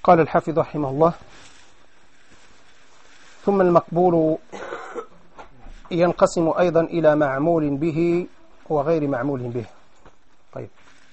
قال الحافظ رحمه الله: ثم المقبول ينقسم أيضا إلى معمول به وغير معمول به. طيب،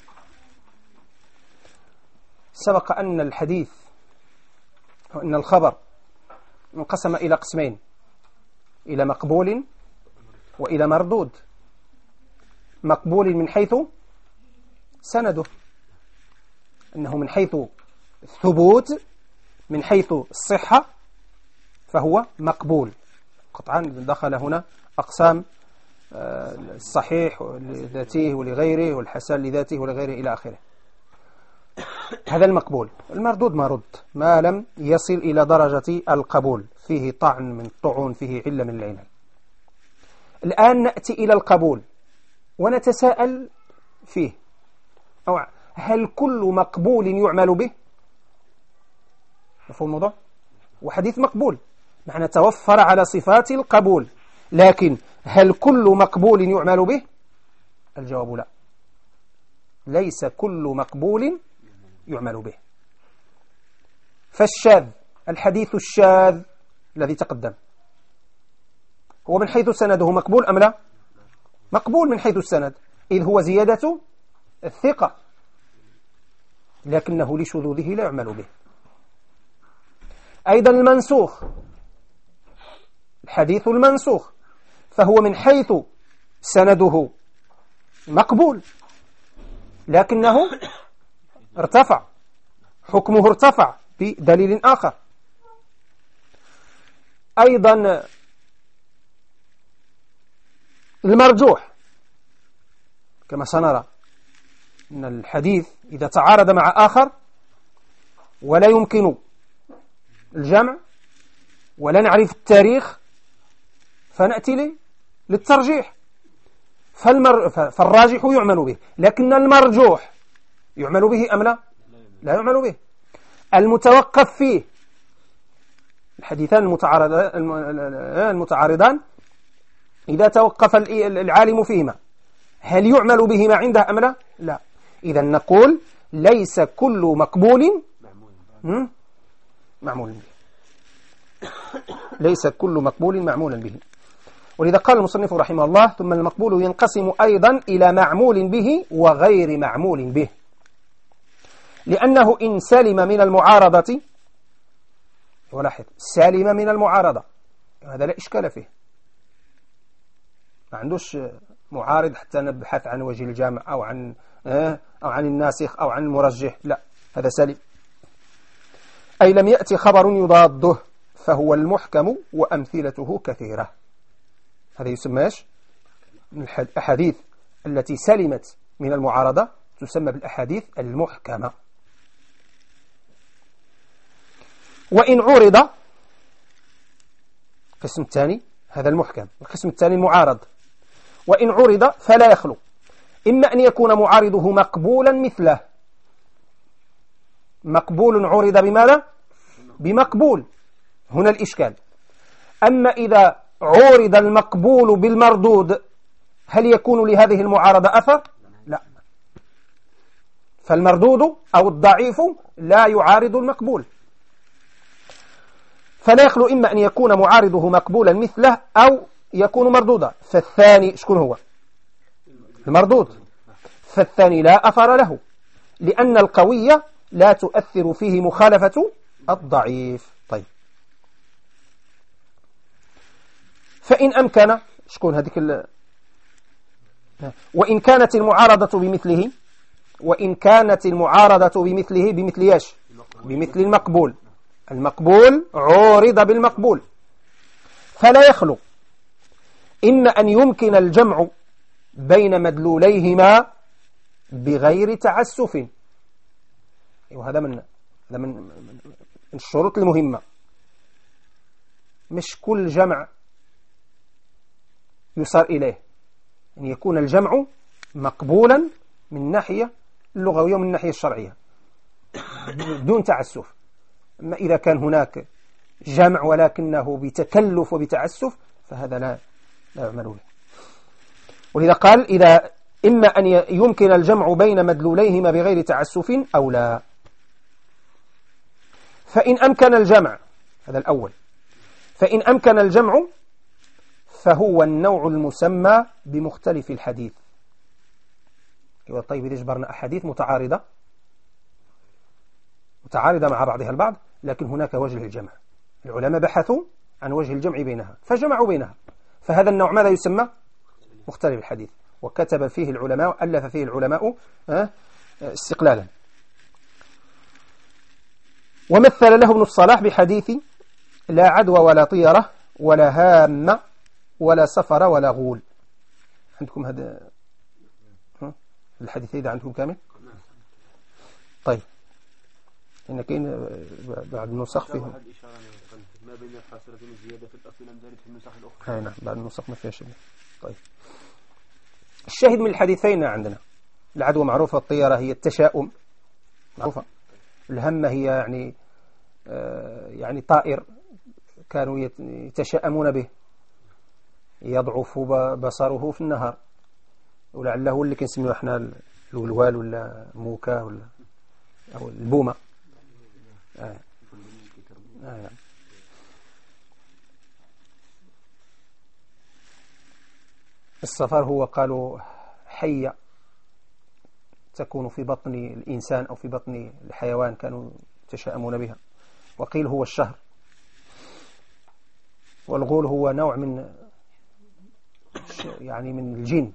سبق أن الحديث وأن الخبر انقسم إلى قسمين: إلى مقبول وإلى مردود. مقبول من حيث سنده، أنه من حيث الثبوت، من حيث الصحة فهو مقبول قطعا. دخل هنا أقسام الصحيح لذاته ولغيره، والحسن لذاته ولغيره إلى آخره. هذا المقبول. المردود ما رد ما لم يصل إلى درجة القبول، فيه طعن من الطعون، فيه علة من العلل. الآن نأتي إلى القبول ونتساءل فيه: هل كل مقبول يعمل به؟ مفهوم الموضوع؟ وحديث مقبول معنى توفر على صفات القبول، لكن هل كل مقبول يعمل به؟ الجواب لا، ليس كل مقبول يعمل به. فالشاذ، الحديث الشاذ الذي تقدم، هو من حيث سنده مقبول أم لا؟ مقبول من حيث السند، إذ هو زيادة الثقة، لكنه لشذوذه لا يعمل به. أيضا المنسوخ، الحديث المنسوخ، فهو من حيث سنده مقبول، لكنه ارتفع، حكمه ارتفع بدليل آخر. أيضا المرجوح، كما سنرى أن الحديث إذا تعارض مع آخر ولا يمكن الجمع ولا نعرف التاريخ فنأتي للترجيح، فالراجح يعمل به، لكن المرجوح يعمل به أم لا؟ لا يعمل به. المتوقف فيه، الحديثان المتعارضان إذا توقف العالم فيهما هل يعمل بهما عنده أم لا؟ لا. إذا نقول ليس كل مقبول معمول به، ليس كل مقبول معمولا به. ولذا قال المصنف رحمه الله: ثم المقبول ينقسم أيضا إلى معمول به وغير معمول به، لأنه إن سلم من المعارضة، ولاحظ سلم من المعارضة، هذا لا إشكال فيه، ما عندوش معارض حتى نبحث عن وجه الجامع أو عن الناسخ أو عن المرجح، لا، هذا سلم. أي لم يأتي خبر يضاده، فهو المحكم وأمثلته كثيرة. هذا يسمى الأحاديث التي سلمت من المعارضة تسمى بالأحاديث المحكمة. وإن عرض، القسم الثاني هذا المحكم، القسم الثاني المعارض. وإن عرض فلا يخلو إما أن يكون معارضه مقبولا مثله، مقبول عرض بماذا؟ بمقبول، هنا الإشكال. أما إذا عرض المقبول بالمردود هل يكون لهذه المعارضة أثر؟ لا، فالمردود أو الضعيف لا يعارض المقبول، فلا يخلو إما أن يكون معارضه مقبولا مثله أو يكون مردودا. فالثاني شكون هو؟ المردود. فالثاني لا أثر له، لأن القوي لا تؤثر فيه مخالفة الضعيف. طيب، فإن أمكن شكون هذيك وإن كانت المعارضة بمثله، وإن كانت المعارضة بمثله، بمثل ايش؟ بمثل المقبول. المقبول عورض بالمقبول، فلا يخلو إما أن يمكن الجمع بين مدلوليهما بغير تعسف، وهذا من الشروط المهمة. مش كل جمع يصار إليه، أن يكون الجمع مقبولا من الناحية اللغوية ومن الناحية الشرعية دون تعسف. أما إذا كان هناك جمع ولكنه بتكلف وبتعسف فهذا لا يعمل به. ولذا قال: إذا إما أن يمكن الجمع بين مدلوليهما بغير تعسف أو لا. فإن أمكن الجمع، هذا الأول، فإن أمكن الجمع فهو النوع المسمى بمختلف الحديث. طيب إذا جبرنا أحاديث متعارضة مع بعضها البعض، لكن هناك وجه للجمع، العلماء بحثوا عن وجه الجمع بينها فجمعوا بينها، فهذا النوع ماذا يسمى؟ مختلف الحديث. وكتب فيه العلماء، ألف فيه العلماء استقلالا. ومثل له ابن الصلاح بحديث لا عدوى ولا طيرة ولا هامة ولا سفر ولا غول. عندكم هذا الحديث إذا عندكم كامل؟ طيب إن كاين بعد النسخ فيه ما بين الحاصلة من زيادة في الأصل لم ترد في النسخ الأخرى. نعم بعد النسخ ما فيها شيء. طيب الشاهد من الحديثين عندنا العدوى معروفة، الطيرة هي التشاؤم معروفة، الهمة هي يعني طائر كانوا يتشاءمون به، يضعف بصره في النهار، ولعله هو اللي كنسميه احنا الولوال ولا موكا ولا أو البومة. السفر هو قالوا حية تكون في بطن الإنسان أو في بطن الحيوان كانوا يتشاءمون بها. وقيل هو الشهر. والغول هو نوع من من الجن.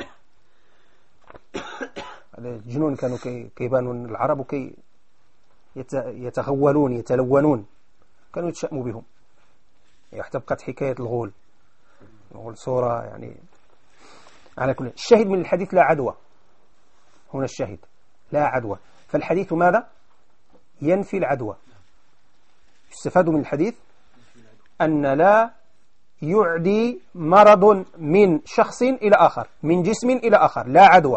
الجنون كانوا كيبانون العرب وكي يتغولون يتلونون، كانوا يتشأموا بهم. حتى بقت حكاية الغول صورة على كل. الشاهد من الحديث لا عدوى، هنا الشاهد لا عدوى، فالحديث ماذا؟ ينفي العدوى. يستفاد من الحديث أن لا يعدي مرض من شخص إلى آخر، من جسم إلى آخر، لا عدوى.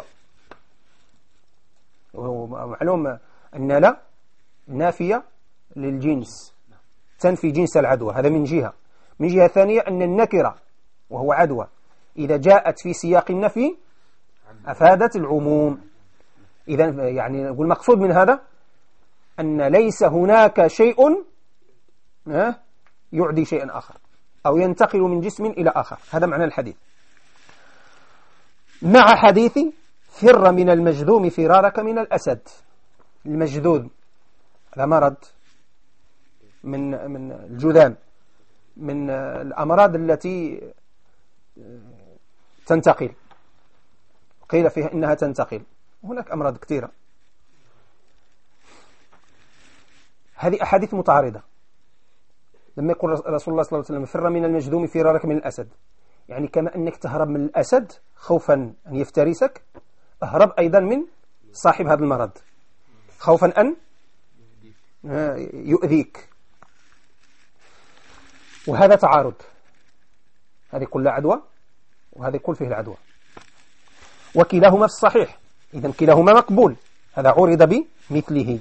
ومعلوم أن لا نافية للجنس، تنفي جنس العدوى، هذا من جهة. من جهة ثانية أن النكرة وهو عدوى إذا جاءت في سياق النفي أفادت العموم. إذا والمقصود من هذا أن ليس هناك شيء يعدي شيئا آخر أو ينتقل من جسم إلى آخر، هذا معنى الحديث. مع حديث فر من المجذوم فرارك من الأسد. المجذوم هذا مرض من الجذام، من الأمراض التي تنتقل، قيل فيها إنها تنتقل، هناك أمراض كثيرة. هذه أحاديث متعارضة. لما يقول رسول الله صلى الله عليه وسلم فر من المجذوم فرارك من الأسد، يعني كما أنك تهرب من الأسد خوفا أن يفترسك، اهرب أيضا من صاحب هذا المرض خوفا أن يؤذيك. وهذا تعارض، هذه يقول لا عدوى وهذا يقول فيه العدوى، وكلاهما في الصحيح، إذن كلاهما مقبول، هذا عرض بمثله.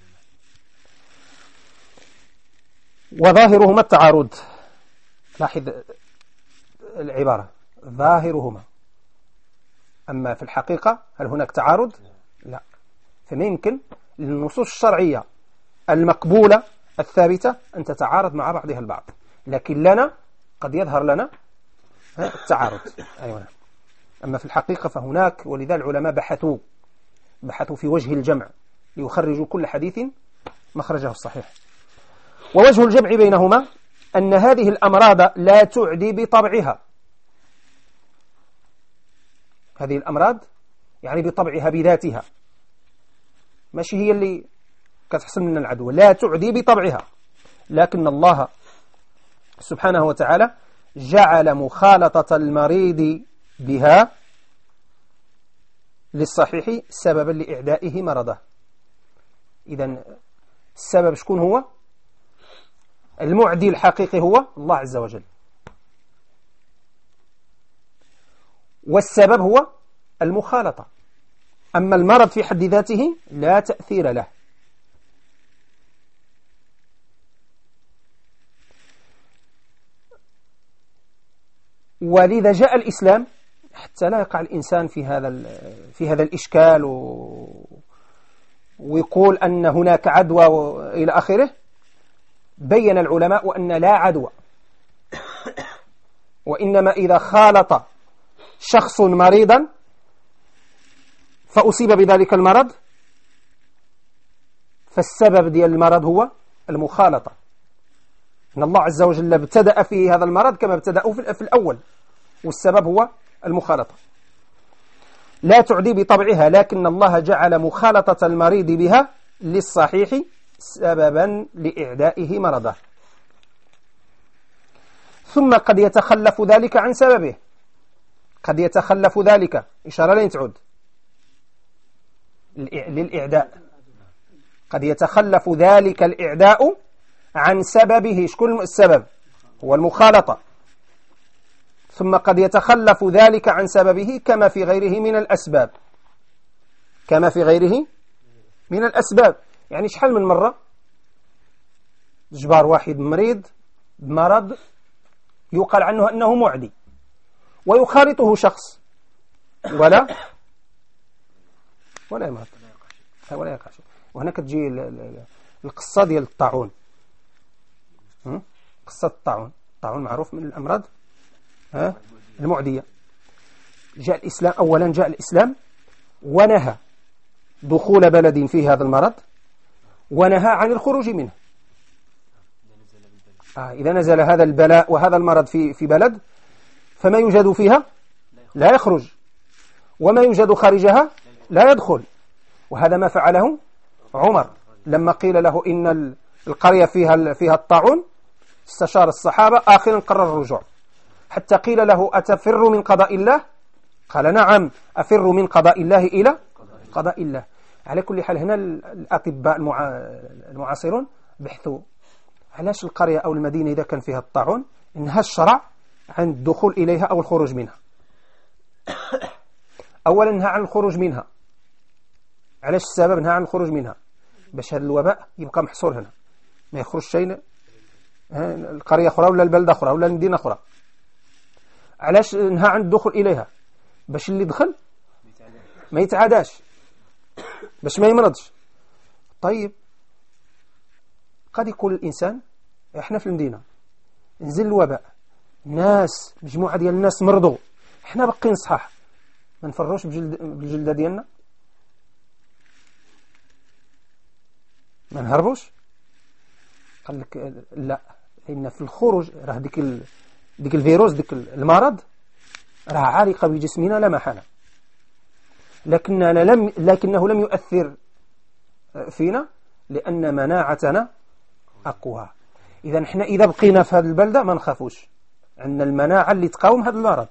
وظاهرهما التعارض، لاحظ العبارة ظاهرهما، أما في الحقيقة هل هناك تعارض؟ لا. فما يمكن للنصوص الشرعية المقبولة الثابتة أن تتعارض مع بعضها البعض، لكن لنا قد يظهر لنا التعارض. أيوة. أما في الحقيقة فهناك، ولذا العلماء بحثوا في وجه الجمع ليخرجوا كل حديث مخرجه الصحيح. ووجه الجمع بينهما أن هذه الأمراض لا تعدي بطبعها، هذه الأمراض بطبعها بذاتها، ماشي هي اللي كتحصل من العدوى، لا تعدي بطبعها، لكن الله سبحانه وتعالى جعل مخالطة المريض بها للصحيح سببا لإعدائه مرضه. إذن السبب شكون هو؟ المعدي الحقيقي هو الله عز وجل، والسبب هو المخالطة. أما المرض في حد ذاته لا تأثير له. ولذا جاء الإسلام حتى لا يقع الإنسان في هذا ويقول أن هناك عدوى إلى آخره. بين العلماء أن لا عدوى، وإنما إذا خالط شخص مريضا فأصيب بذلك المرض فالسبب ديال المرض هو المخالطة. إن الله عز وجل ابتدأ فيه هذا المرض كما ابتدأه في الأول، والسبب هو المخالطة. لا تعدي بطبعها، لكن الله جعل مخالطة المريض بها للصحيح سببا لإعدائه مرضه. ثم قد يتخلف ذلك عن سببه، قد يتخلف ذلك، إشارة لين تعود للإعداء، قد يتخلف ذلك الإعداء عن سببه. شكون السبب؟ هو المخالطة. ثم قد يتخلف ذلك عن سببه كما في غيره من الأسباب، كما في غيره من الأسباب. يعني شحال من مرة جبار واحد مريض بمرض يقال عنه أنه معدي ويخالطه شخص ولا يمرض ولا يقع شيء. وهنا كتجي القصة ديال الطاعون، قصة الطاعون. الطاعون معروف من الأمراض المعدية. جاء الإسلام، أولا جاء الإسلام ونهى دخول بلد فيه هذا المرض، ونهى عن الخروج منه. إذا نزل هذا البلاء وهذا المرض في بلد فما يوجد فيها لا يخرج، وما يوجد خارجها لا يدخل. وهذا ما فعله عمر لما قيل له إن القرية فيها الطاعون، استشار الصحابة، آخرا قرر الرجوع، حتى قيل له أتفر من قضاء الله؟ قال نعم أفر من قضاء الله إلى قضاء الله. على كل حال هنا الأطباء المعاصرون بحثوا علاش القرية أو المدينة إذا كان فيها الطاعون إنها الشرع عن الدخول إليها أو الخروج منها. أولا نهى عن الخروج منها. علاش السبب نهى عن الخروج منها؟ باش هذا الوباء يبقى محصور هنا، ما يخرج شيء القرية أخرى ولا البلدة أخرى ولا المدينة أخرى. علاش نهى عن الدخول إليها؟ باش اللي دخل ما يتعاداش، باش ما يمرضش. طيب قد يقول الإنسان إحنا في المدينة نزل الوباء، ناس مجموعة ديال الناس مرضوا، إحنا بقين صحاح، ما نفروش بالجلدة ديالنا، ما نهربوش. قال لك لا، لأن في الخروج راه ديك الفيروس، ديك المرض راه عالقة بجسمنا لا محالة، لكنه لم يؤثر فينا لأن مناعتنا أقوى. إذا نحن إذا بقينا في هذه البلدة ما نخافوش، عندنا المناعة اللي تقاوم هذا المرض.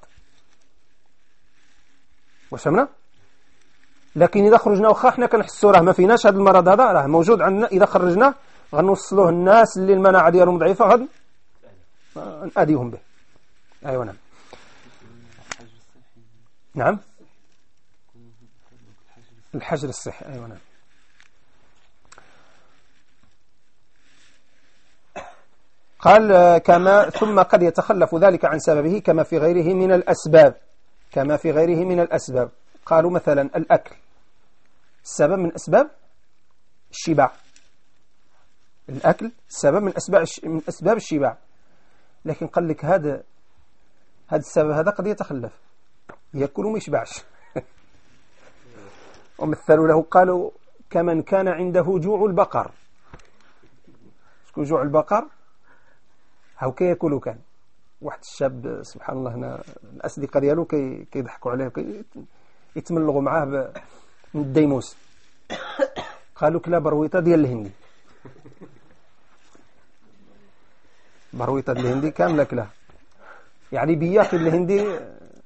وشمنا؟ لكن إذا خرجنا وخا احنا كنحسوا راه ما فيناش هذا المرض، هذا راه موجود عندنا، إذا خرجنا غنوصلوه الناس اللي المناعة ديالهم ضعيفة غادي نأذيهم به. أيوة نعم. نعم الحجر الصحي. أيوة نعم. قال ثم قد يتخلف ذلك عن سببه كما في غيره من الأسباب، كما في غيره من الأسباب. قالوا مثلا الأكل سبب من أسباب الشبع، الأكل سبب من أسباب الشبع، لكن قال لك هذا السبب هذا قد يتخلف، يأكل وما يشبعش. ومثلوا له قالوا كمن كان عنده جوع البقر. شكون جوع البقر؟ هاو كي يأكلوا. كان واحد الشاب سبحان الله هنا الأصدقاء ديالو كيضحكوا عليه يتملغوا معاه من الديموس. قالوا كلا برويطة ديال الهندي، برويطة الهندي كاملة كلها، يعني بياخد الهندي.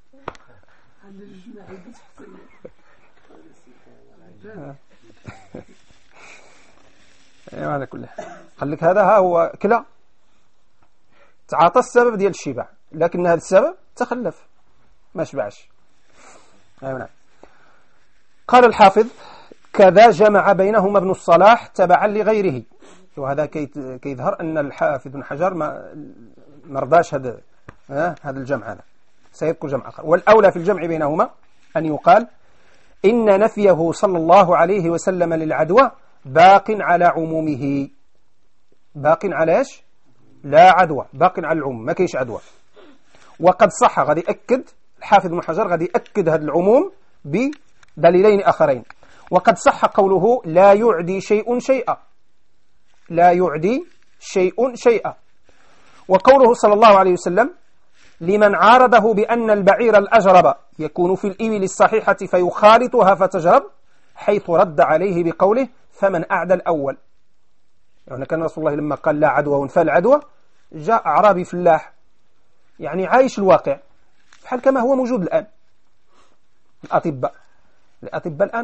على كل حال قال لك هذا هو كلا تعاطى السبب ديال الشبع، لكن هذا السبب تخلف ما شبعش. نعم. قال الحافظ كذا جمع بينهما ابن الصلاح تبعا لغيره. وهذا كيظهر أن الحافظ بن حجر ما رضاش هذا الجمع، هذا سيذكر جمع آخر. والأولى في الجمع بينهما أن يقال إن نفيه صلى الله عليه وسلم للعدوى باق على عمومه. باق على ايش؟ لا عدوى، باق على العموم، ما كاينش عدوى. وقد صح، غادي يأكد الحافظ ابن حجر، غادي يأكد هذا العموم بدليلين آخرين. وقد صح قوله لا يعدي شيء شيئا، لا يعدي شيء شيئا. وقوله صلى الله عليه وسلم لمن عارضه بأن البعير الأجرب يكون في الإبل الصحيحة فيخالطها فتجرب، حيث رد عليه بقوله فمن أعدى الأول. يعني كان رسول الله لما قال لا عدوى وانفى العدوى، جاء أعرابي فلاح يعني عايش الواقع بحال كما هو موجود الآن. الأطباء الآن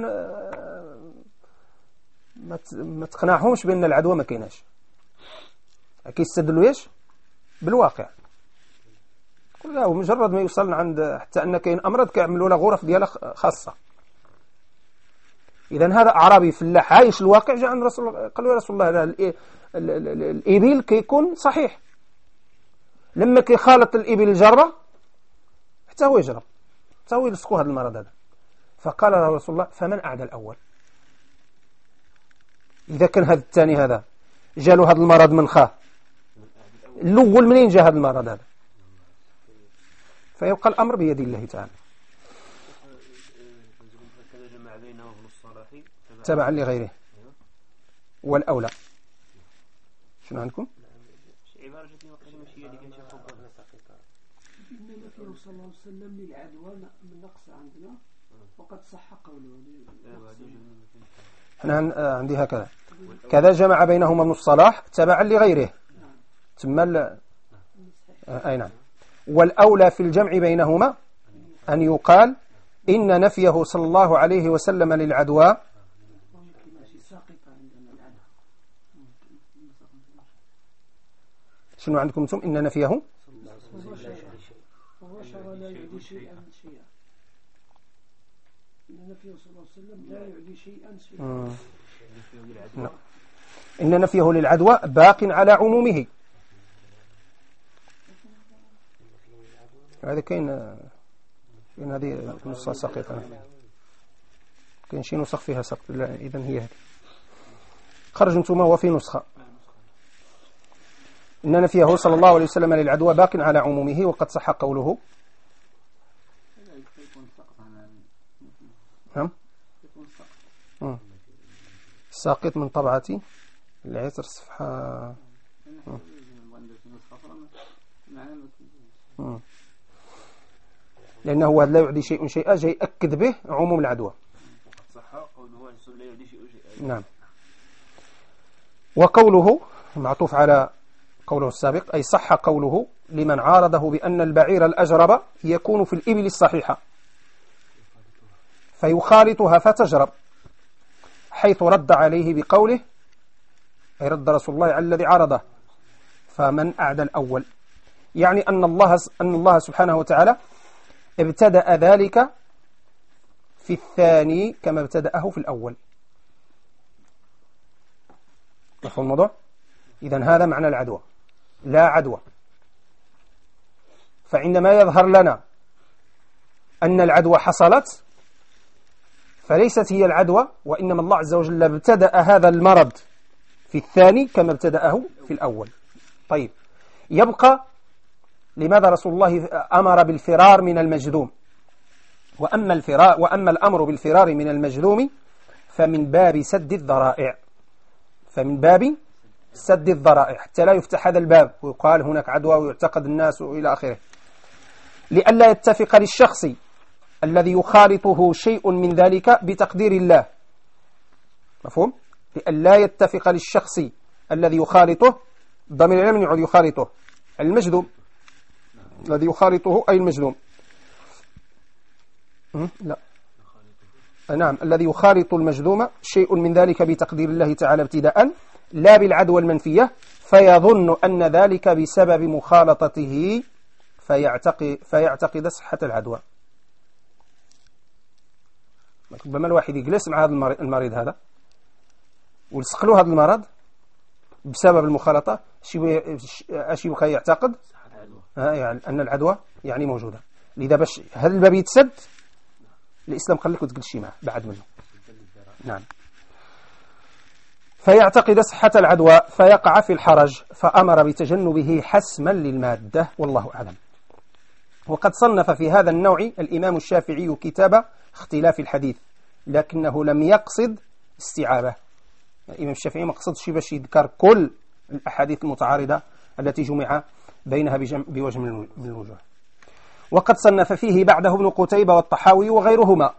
ما تقنعهمش بأن العدوى ما كايناش، كيستدلوا ايش؟ بالواقع. كل لا، مجرد ما يوصل عند حتى أن كاين أمراض كيعملوا لها غرف ديالها خاصة. إذا هذا أعرابي فلاح عايش الواقع، جاء عند رسول الله قال له يا رسول الله هذا الإبل كيكون صحيح، لما كيخالط الإبل الجرة حتى هو يجرب، حتى هو يلصقوا هذا المرض هذا. فقال له رسول الله فمن أعدى الأول؟ إذا كان هذا الثاني هذا جاله هذا المرض من خاه، الأول منين جاء هذا المرض هذا؟ فيبقى الأمر بيد الله تعالى. تبعا لغيره والأولى. شنو عندكم؟ عبارة جاتني وقت ماشي هي اللي كانت فوق النبي صلى الله عليه وسلم للعدوى من نقص عندنا، وقد صح قوله. أنا عندي هكذا كذا جمع بينهما ابن الصلاح تبعا لغيره ثم أي نعم. والأولى في الجمع بينهما أن يقال إن نفيه صلى الله عليه وسلم للعدوى شنو عندكم انتم؟ إن نفيه لا يعدي شيئا شيئا. إن نفيه صلى الله عليه وسلم لا يعدي شيئا شيئا. إن نفيه للعدوى باق على عمومه. هذا كاين هذه نصها سقيطة، كاين شي نسخ فيها سقط. إذا هي هذه خرج انتم هو في نسخة. إن نفيه صلى الله عليه وسلم للعدوى باق على عمومه، وقد صح قوله. نعم ساقط من طبعة العطر صفحة. لأنه لا يعدي شيء شيئا جاي أكد به عموم العدوى. نعم. وقوله معطوف على قوله السابق، أي صح قوله لمن عارضه بأن البعير الأجرب يكون في الإبل الصحيحة فيخالطها فتجرب، حيث رد عليه بقوله، أي رد رسول الله على الذي عارضه فمن أعدى الأول. يعني أن الله سبحانه وتعالى ابتدأ ذلك في الثاني كما ابتدأه في الأول. مفهوم الموضوع؟ إذن هذا معنى العدوى، لا عدوى. فعندما يظهر لنا أن العدوى حصلت فليست هي العدوى، وإنما الله عز وجل ابتدأ هذا المرض في الثاني كما ابتدأه في الأول. طيب، يبقى لماذا رسول الله أمر بالفرار من المجذوم؟ وأما الأمر بالفرار من المجذوم فمن باب سد الذرائع، فمن باب سد الذرائع حتى لا يفتح هذا الباب ويقال هناك عدوى ويعتقد الناس إلى آخره، لئلا يتفق للشخص الذي يخالطه شيء من ذلك بتقدير الله. مفهوم؟ لئلا يتفق للشخص الذي يخالطه، الضمير من يعود يخالطه المجذوم، الذي يخالطه أي المجذوم. لا نعم، الذي يخالط المجذوم شيء من ذلك بتقدير الله تعالى ابتداء، لا بالعدوى المنفية، فيظن أن ذلك بسبب مخالطته فيعتقد صحة العدوى. ربما الواحد يجلس مع هذا المريض هذا ويلصق له هذا المرض بسبب المخالطة، اش يبقى يعتقد يعني أن العدوى يعني موجودة. لذا باش هذا الباب يتسد الإسلام خليك وتجلس معه بعد منه. نعم. فيعتقد صحة العدوى فيقع في الحرج، فأمر بتجنبه حسما للمادة، والله أعلم. وقد صنف في هذا النوع الإمام الشافعي كتاب اختلاف الحديث، لكنه لم يقصد استيعابه. الإمام الشافعي ما قصدش باش يذكر كل الأحاديث المتعارضة التي جمع بينها بوجه من الوجوه. وقد صنف فيه بعده ابن قتيبة والطحاوي وغيرهما.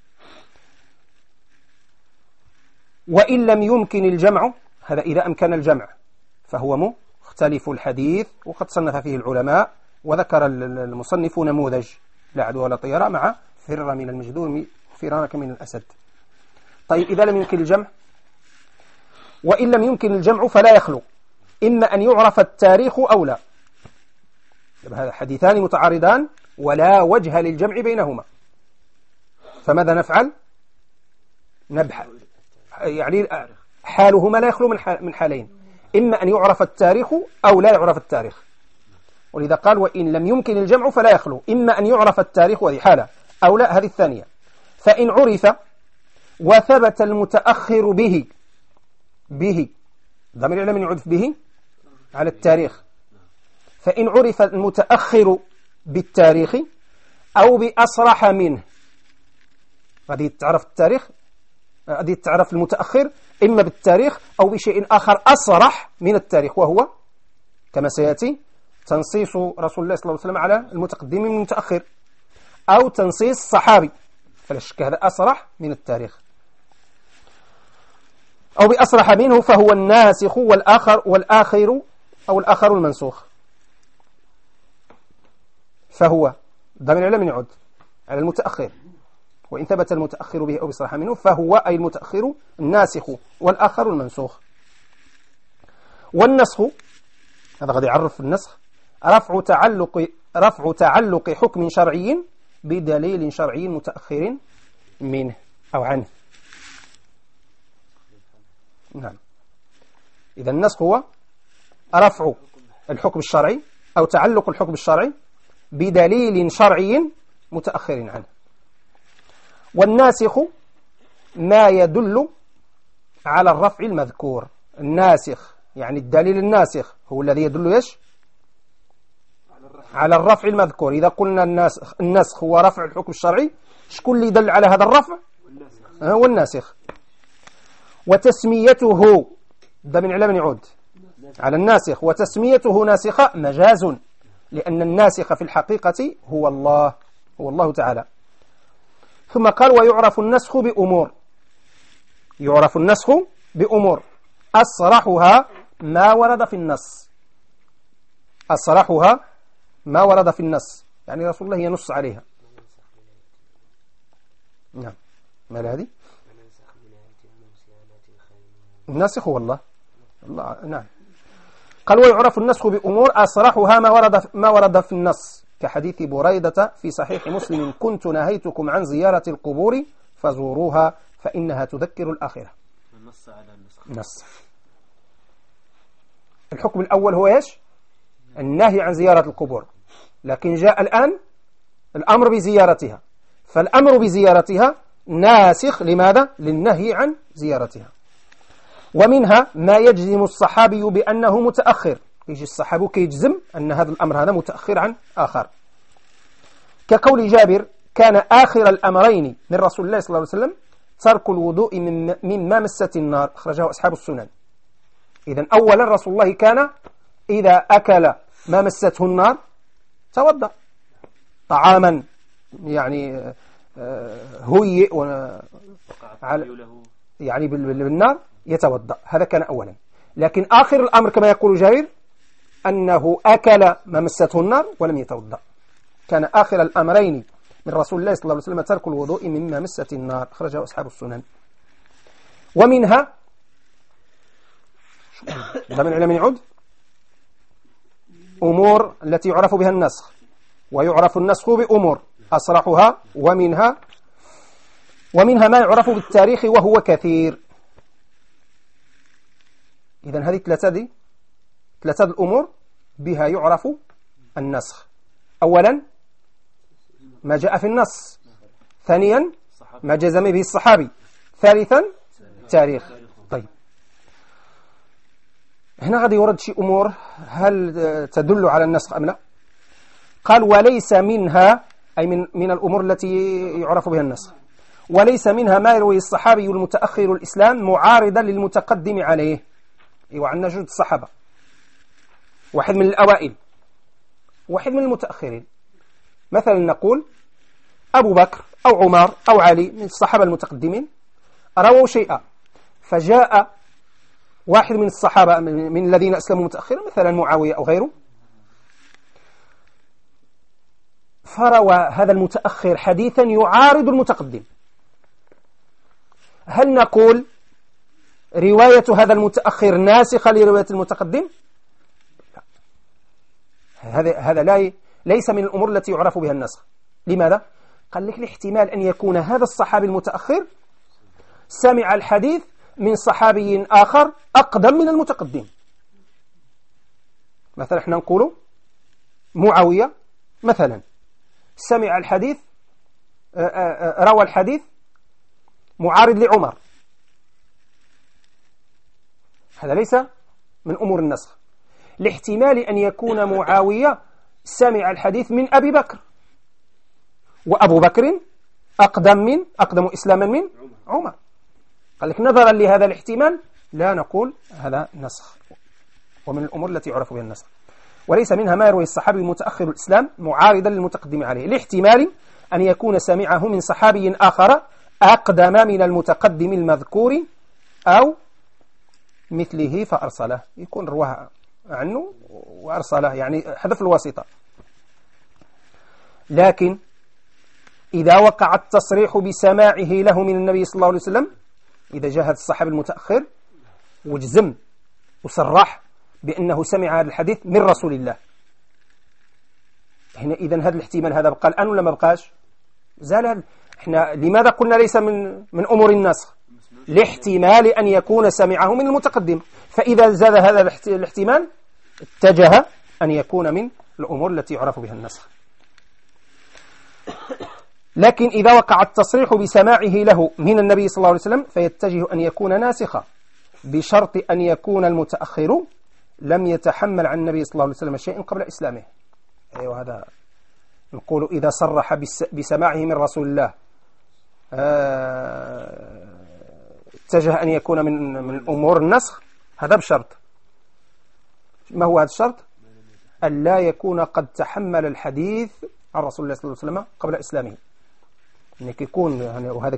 وإن لم يمكن الجمع، هذا إذا أمكن الجمع، فهو مختلف الحديث، وقد صنف فيه العلماء، وذكر المصنف نموذج لا عدوى ولا طيرة مع فر من المجذور فرارك من الأسد. طيب إذا لم يمكن الجمع، وإن لم يمكن الجمع فلا يخلو إما أن يعرف التاريخ أو لا. هذا حديثان متعارضان ولا وجه للجمع بينهما، فماذا نفعل؟ نبحث، يعني حالهما لا يخلو من حالين، إما أن يعرف التاريخ أو لا يعرف التاريخ. ولذا قال وإن لم يمكن الجمع فلا يخلو إما أن يعرف التاريخ، وهذه حالة، أو لا، هذه الثانية. فإن عرف وثبت المتأخر به ضمير العلم يعرف به على التاريخ، فإن عرف المتأخر بالتاريخ أو بأصرح منه، هذه تعرف التاريخ، هذه تعرف المتأخر إما بالتاريخ أو بشيء آخر أصرح من التاريخ، وهو كما سيأتي تنصيص رسول الله صلى الله عليه وسلم على المتقدم من المتأخر، أو تنصيص صحابي، فلا شك هذا أصرح من التاريخ. أو بأصرح منه فهو الناسخ والآخر المنسوخ. فهو ضمير العلم يعود على المتأخر، وإن ثبت المتأخر به أو بصرح منه فهو أي المتأخر الناسخ والآخر المنسوخ. والنسخ هذا غادي يعرف النسخ رفع تعلق حكم شرعي بدليل شرعي متأخر منه أو عنه. نعم، إذا النسخ هو رفع الحكم الشرعي أو تعلق الحكم الشرعي بدليل شرعي متأخر عنه. والناسخ ما يدل على الرفع المذكور. الناسخ يعني الدليل الناسخ هو الذي يدل إيش؟ على الرفع المذكور. إذا قلنا النسخ هو رفع الحكم الشرعي، شكون اللي يدل على هذا الرفع؟ هو الناسخ. وتسميته ضمن العلم يعود على الناسخ، وتسميته ناسخة مجاز، لأن الناسخ في الحقيقة هو الله تعالى. ثم قال ويعرف النسخ بأمور، يعرف النسخ بأمور أصرحها ما ورد في النص، أصرحها ما ورد في النص، يعني رسول الله ينص عليها. نعم، ما هذه؟ الناسخ هو الله. نعم، قال ويعرف النسخ بأمور أصرحها ما ورد في النص، كحديث بريدة في صحيح مسلم كنت نهيتكم عن زيارة القبور فزوروها فإنها تذكر الآخرة. النص على النص. الحكم الأول هو إيش؟ النهي عن زيارة القبور، لكن جاء الآن الأمر بزيارتها، فالأمر بزيارتها ناسخ لماذا؟ للنهي عن زيارتها. ومنها ما يجزم الصحابي بأنه متأخر، يجي الصحابي كيجزم أن هذا الأمر هذا متأخر عن آخر، كقول جابر كان آخر الأمرين من رسول الله صلى الله عليه وسلم ترك الوضوء مما مست النار، أخرجه أصحاب السنن. إذن أولا رسول الله كان إذا أكل ما مسته النار توضأ، طعاما يعني هيئ يعني بالنار يتوضأ، هذا كان أولا. لكن آخر الأمر كما يقول جابر أنه أكل ما مسته النار ولم يتوضأ. كان آخر الأمرين من رسول الله صلى الله عليه وسلم ترك الوضوء مما مست النار، أخرجه أصحاب السنن. ومنها ضمن العلم يعود أمور التي يعرف بها النسخ، ويعرف النسخ بأمور أصرحها، ومنها ما يعرف بالتاريخ وهو كثير. إذن هذه ثلاثة الأمور بها يعرف النسخ. أولا ما جاء في النص، ثانيا ما جزم به الصحابي، ثالثا تاريخ. طيب هنا غادي يورد شي أمور هل تدل على النسخ أم لا. قال وليس منها، أي من الأمور التي يعرف بها النسخ، وليس منها ما يروي الصحابي المتأخر الإسلام معارضا للمتقدم عليه. أيوة، عندنا جوج الصحابة، واحد من الأوائل واحد من المتأخرين. مثلا نقول أبو بكر أو عمر أو علي من الصحابة المتقدمين رووا شيئا، فجاء واحد من الصحابة من الذين أسلموا متأخرا مثلا معاوية أو غيره، فروى هذا المتأخر حديثا يعارض المتقدم. هل نقول رواية هذا المتأخر ناسخة لرواية المتقدم؟ هذا ليس من الأمور التي يعرف بها النسخ. لماذا؟ قال لك الاحتمال أن يكون هذا الصحابي المتأخر سمع الحديث من صحابي آخر أقدم من المتقدم. مثلا احنا نقول معاوية مثلا سمع الحديث، روى الحديث معارض لعمر، هذا ليس من أمور النسخ. لاحتمال أن يكون معاوية سمع الحديث من أبي بكر، وأبو بكر أقدم إسلاما من عمر. قال لك نظرا لهذا الاحتمال لا نقول هذا نسخ، ومن الأمور التي يعرف بها النسخ. وليس منها ما يروي الصحابي المتأخر الإسلام معارضا للمتقدم عليه، لاحتمال أن يكون سمعه من صحابي آخر أقدم من المتقدم المذكور أو مثله فأرسله، يكون رواه عنه وأرسله، يعني حذف الواسطة. لكن إذا وقع التصريح بسماعه له من النبي صلى الله عليه وسلم، إذا جاء هذا الصحابي المتأخر وجزم وصرح بأنه سمع هذا الحديث من رسول الله، هنا إذن هذا الاحتمال هذا بقى الآن ولا ما بقاش؟ زال. احنا لماذا قلنا ليس من أمور النسخ؟ لاحتمال أن يكون سمعه من المتقدم، فإذا زاد هذا الاحتمال اتجه أن يكون من الأمور التي يعرف بها النسخ. لكن إذا وقع التصريح بسماعه له من النبي صلى الله عليه وسلم فيتجه أن يكون ناسخا، بشرط أن يكون المتأخر لم يتحمل عن النبي صلى الله عليه وسلم شيئا قبل إسلامه. أيوة، هذا نقول إذا صرح بسماعه من رسول الله اتجه أن يكون من أمور النسخ، هذا بشرط. ما هو هذا الشرط؟ أن لا يكون قد تحمل الحديث عن رسول الله صلى الله عليه وسلم قبل إسلامه. يعني كيكون وهذا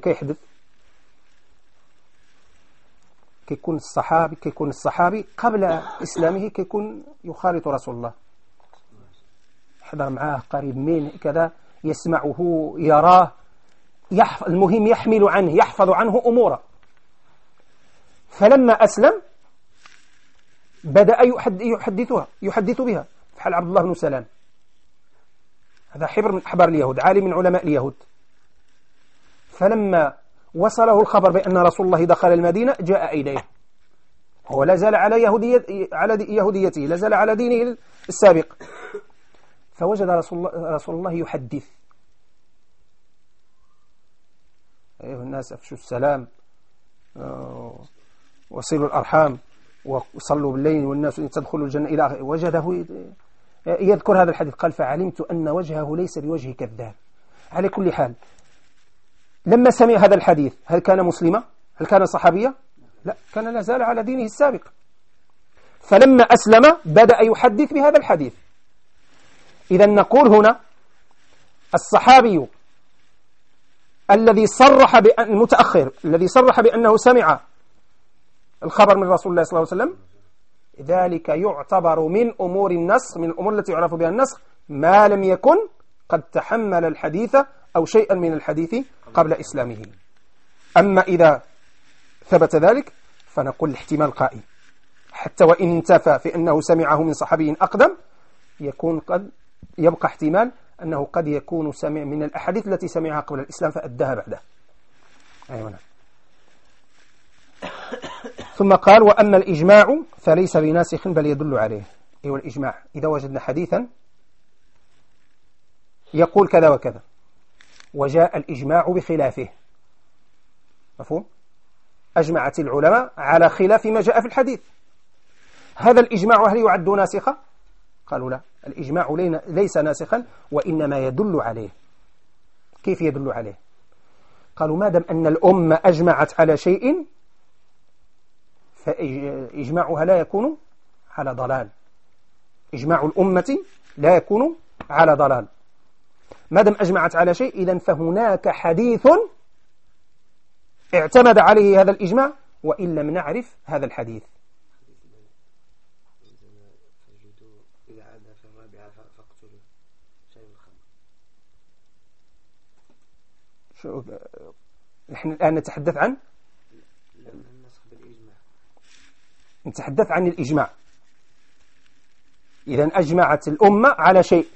كيكون الصحابي قبل إسلامه كيكون يخالط رسول الله، حضر معاه قريب منه كذا، يسمعه يراه، المهم يحمل عنه يحفظ عنه أمورا. فلما أسلم بدأ يحدث بها، فحال عبد الله بن سلام، هذا حبر من أحبار اليهود، عالم من علماء اليهود. فلما وصله الخبر بأن رسول الله دخل المدينة جاء إليه، هو لا زال على يهوديته، لا زال على دينه السابق. فوجد رسول الله يحدث: أيها الناس أفشوا السلام وصلوا الأرحام وصلوا بالليل والناس تدخلوا الجنة إلى آخره. وجده يذكر هذا الحديث، قال: فعلمت أن وجهه ليس بوجه كذاب. على كل حال، لما سمع هذا الحديث هل كان مسلما؟ هل كان صحابيا؟ لا، كان لا زال على دينه السابق. فلما أسلم بدأ يحدث بهذا الحديث. إذا نقول هنا الصحابي الذي صرح المتأخر الذي صرح بأنه سمع الخبر من رسول الله صلى الله عليه وسلم، ذلك يعتبر من أمور النسخ، من الأمور التي يعرف بها النسخ، ما لم يكن قد تحمل الحديث أو شيئا من الحديث قبل إسلامه. أما إذا ثبت ذلك فنقول الاحتمال قائم، حتى وإن انتفى في أنه سمعه من صحابي أقدم، يكون قد يبقى احتمال أنه قد يكون سمع من الأحاديث التي سمعها قبل الإسلام فأداها بعده. أيوة. ثم قال: وأما الإجماع فليس بناسخ بل يدل عليه. أيوة، الإجماع إذا وجدنا حديثا يقول كذا وكذا وجاء الإجماع بخلافه، مفهوم؟ أجمعت العلماء على خلاف ما جاء في الحديث، هذا الإجماع هل يعد ناسخا؟ قالوا لا، الإجماع ليس ناسخا وإنما يدل عليه. كيف يدل عليه؟ قالوا ما دام أن الأمة أجمعت على شيء فإجماعها لا يكون على ضلال. إجماع الأمة لا يكون على ضلال. ما دام أجمعت على شيء إذن فهناك حديث اعتمد عليه هذا الإجماع وإن لم نعرف هذا الحديث. نحن الآن نتحدث عن الإجماع. إذن أجمعت الأمة على شيء،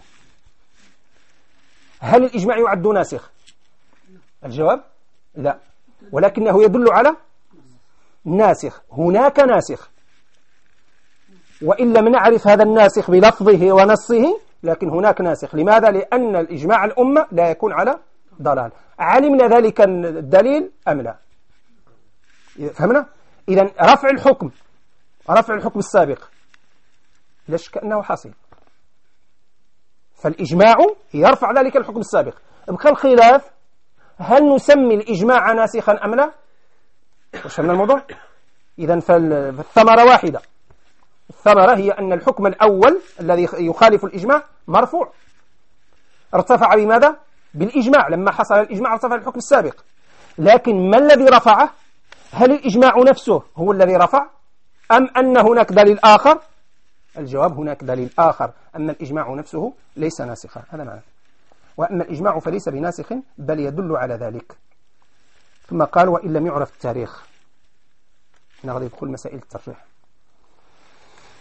هل الإجماع يعد ناسخ؟ الجواب لا، ولكنه يدل على ناسخ. هناك ناسخ وإن لم نعرف هذا الناسخ بلفظه ونصه، لكن هناك ناسخ. لماذا؟ لأن الإجماع الأمة لا يكون على ضلال. علمنا ذلك الدليل أم لا؟ فهمنا؟ إذن رفع الحكم السابق لا شك أنه حاصل، فالإجماع يرفع ذلك الحكم السابق. ابقى الخلاف هل نسمي الإجماع ناسخا أم لا؟ وشفنا الموضوع. إذن فالثمرة واحدة. الثمرة هي أن الحكم الأول الذي يخالف الإجماع مرفوع، ارتفع بماذا؟ بالإجماع. لما حصل الإجماع ارتفع الحكم السابق. لكن ما الذي رفعه؟ هل الإجماع نفسه هو الذي رفع أم أن هناك دليل آخر؟ الجواب هناك دليل آخر، أما الإجماع نفسه ليس ناسخا. هذا معنى. وأما الإجماع فليس بناسخ بل يدل على ذلك. ثم قال وإن لم يعرف التاريخ. هنا غادي يدخل مسائل الترجيح.